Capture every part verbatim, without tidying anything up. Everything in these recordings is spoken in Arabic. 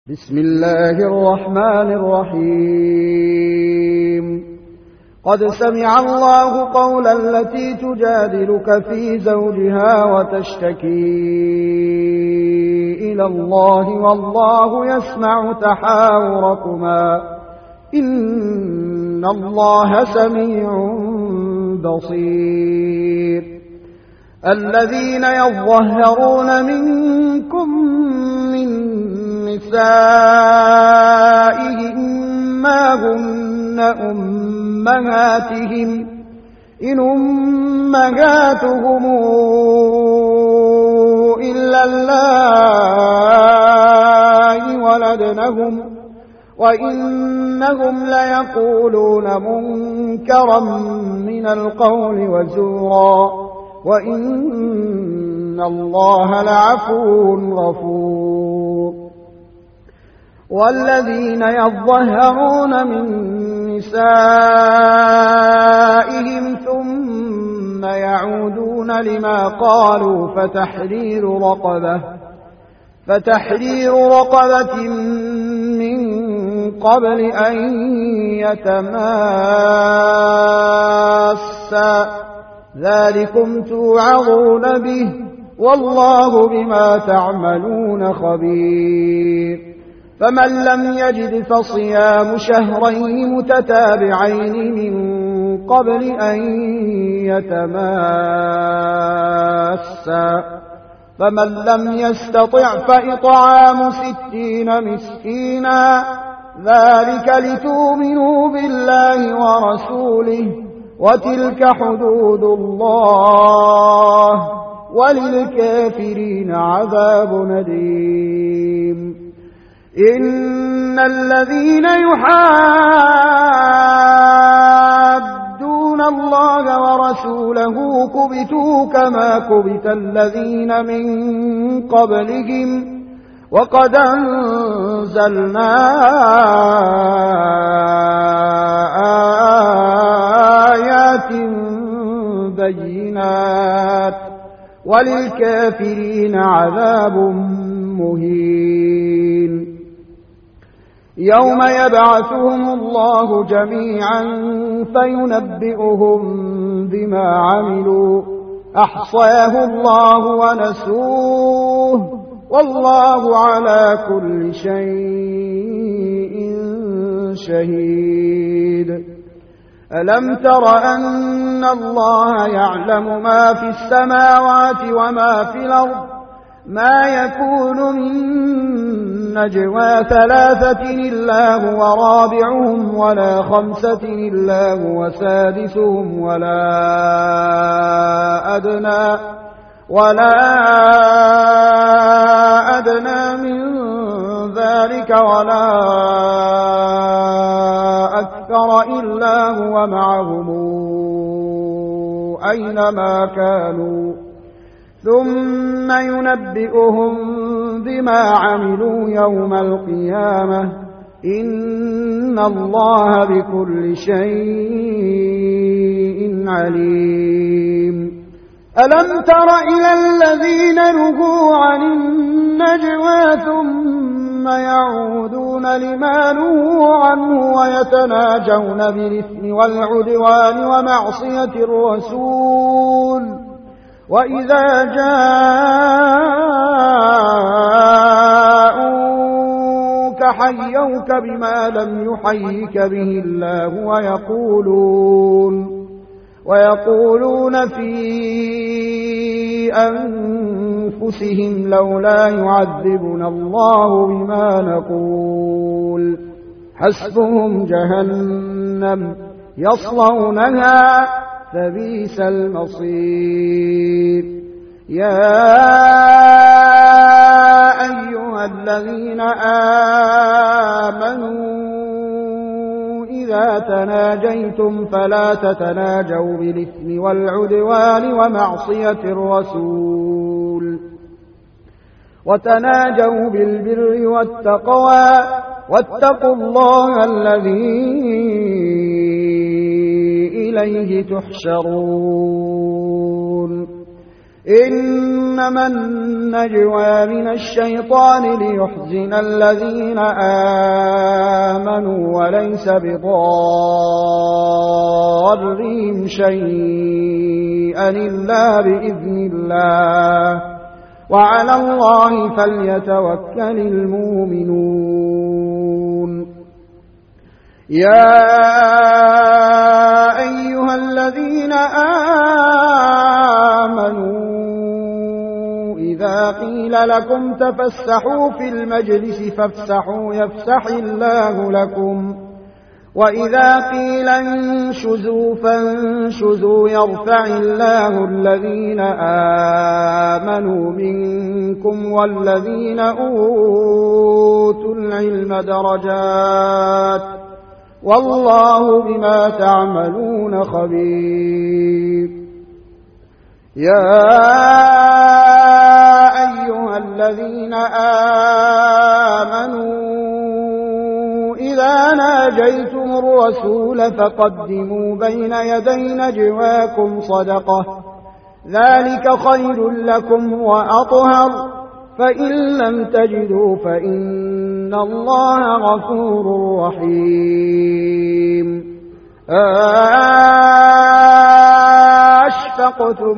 بسم الله الرحمن الرحيم قد سمع الله قول التي تجادلك في زوجها وتشتكي إلى الله والله يسمع تحاوركما إن الله سميع بصير الذين يظهرون منكم من نسائهم ما هن أمهاتهم إن أمهاتهم إلا اللائي ولدنهم وإنهم ليقولون منكرا من القول وزورا وإن الله لعفو غفور والذين يظهرون من نسائهم ثم يعودون لما قالوا فتحرير رقبة فتحرير رقبة من قبل أن يتماسا ذلكم توعظون به والله بما تعملون خبير فمن لم يجد فصيام شهرين متتابعين من قبل أن يتماسا فمن لم يستطع فإطعام ستين مسكينا ذلك لتؤمنوا بالله ورسوله وتلك حدود الله وللكافرين عذاب أليم إن الذين يحادون الله ورسوله كبتوا كما كبت الذين من قبلهم وقد أنزلنا آيات بينات وللكافرين عذاب مهين يوم يبعثهم الله جميعا فينبئهم بما عملوا أحصاه الله ونسوه والله على كل شيء شهيد ألم تر أن الله يعلم ما في السماوات وما في الأرض ما يكون من نجوى ثلاثة إلا هو رابعهم ولا خمسة إلا هو سادسهم ولا أدنى ولا أدنى من ذلك ولا أكثر إلا هو معهم أينما كانوا ثم ينبئهم بما عملوا يوم القيامة إن الله بكل شيء عليم ألم تر إلى الذين نهوا عن النجوى ثم يعودون لما نهوا عنه ويتناجون بالإثم والعدوان ومعصية الرسول وإذا جاءوك حيوك بما لم يحيك به الله ويقولون ويقولون في أنفسهم لولا يعذبنا الله بما نقول حسبهم جهنم يصلونها فبئس المصير يا أيها الذين آمنوا إذا تناجيتم فلا تتناجوا بالإثم والعدوان ومعصية الرسول وتناجوا بالبر والتقوى واتقوا الله الذي إليه تحشرون إنما النجوى من الشيطان ليحزن الذين آمنوا وليس بضارهم شيئا إلا بإذن الله وعلى الله فليتوكل المؤمنون. يا أيها الذين آمنوا إذا قيل لكم تفسحوا في المجلس فافسحوا يفسح الله لكم وإذا قيل انشزوا فانشزوا يرفع الله الذين آمنوا منكم والذين أوتوا العلم درجات والله بما تعملون خبير. يا أيها الذين آمنوا إذا ناجيتم الرسول فقدموا بين يدي نجواكم صدقة ذلك خير لكم وأطهر فإن لم تجدوا فإن الله غفور رحيم. أشفقتم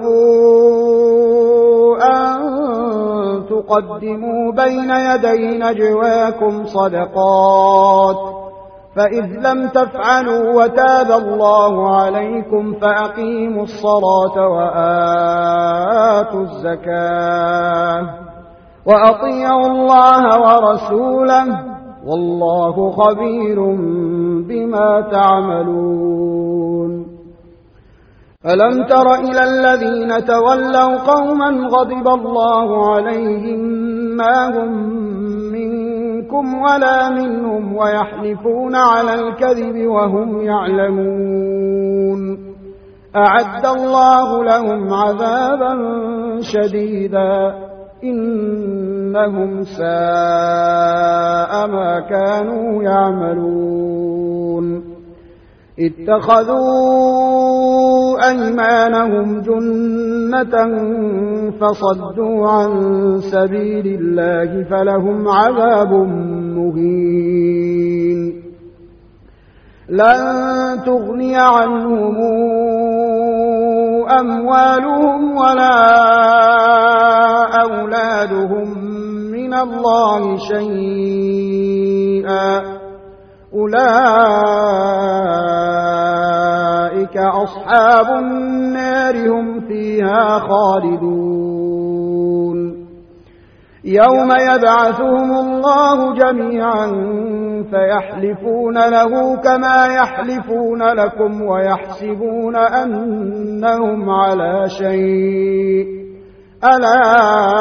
أن تقدموا بين يدي نجواكم صدقات فإذ لم تفعلوا وتاب الله عليكم فأقيموا الصلاة وآتوا الزكاة وأطيعوا الله ورسوله والله خبير بما تعملون. ألم تر إلى الذين تولوا قوما غضب الله عليهم ما هم منكم ولا منهم ويحلفون على الكذب وهم يعلمون أعد الله لهم عذابا شديدا إنهم ساء ما كانوا يعملون. اتخذوا أيمانهم جنة فصدوا عن سبيل الله فلهم عذاب مهين. لن تغني عنهم أموالهم ولا أولادهم من الله شيئا أولئك أصحاب النار هم فيها خالدون. يوم يبعثهم الله جميعا فيحلفون له كما يحلفون لكم ويحسبون أنهم على شيء ألا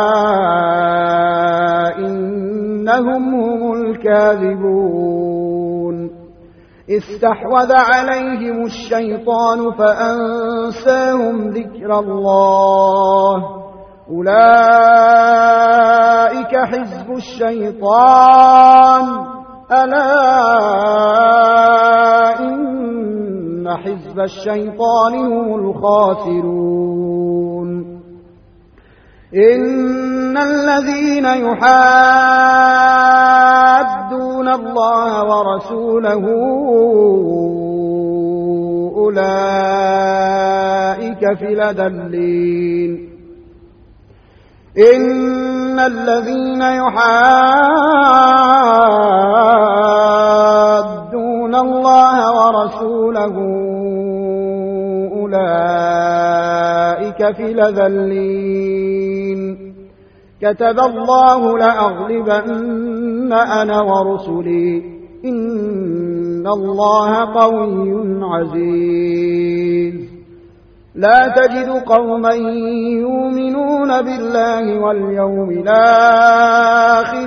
إنهم هم الكاذبون. استحوذ عليهم الشيطان فأنساهم ذكر الله أولئك حزب الشيطان ألا إن حزب الشيطان هم الخاسرون. إن الذين يحادون الله ورسوله أولئك في الأذلين. إن الذين يحادون الله ورسوله أولئك في الأذلين. كتب الله لأغلبن أنا ورسلي إن الله قوي عزيز. لا تجد قوما يؤمنون بالله واليوم الآخر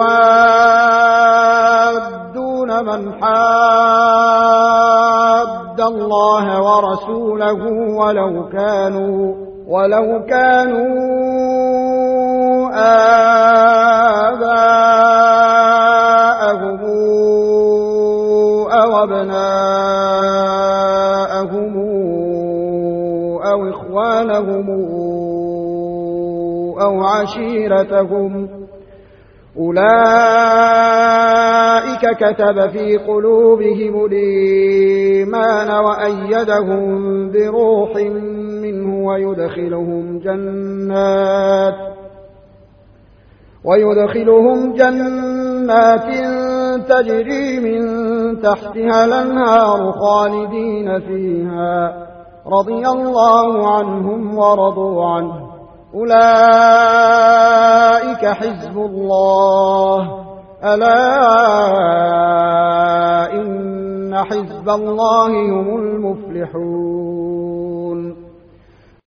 يوادون من حاد الله ورسوله ولو كانوا ولو كانوا آباءهم أو أبناءهم أو إخوانهم أو عشيرتهم أولئك كتب في قلوبهم الإيمان وأيدهم بروح منه ويدخلهم جنات ويدخلهم جنات تجري من تحتها الأنهار خالدين فيها رضي الله عنهم ورضوا عنه أولئك حزب الله ألا إن حزب الله هم المفلحون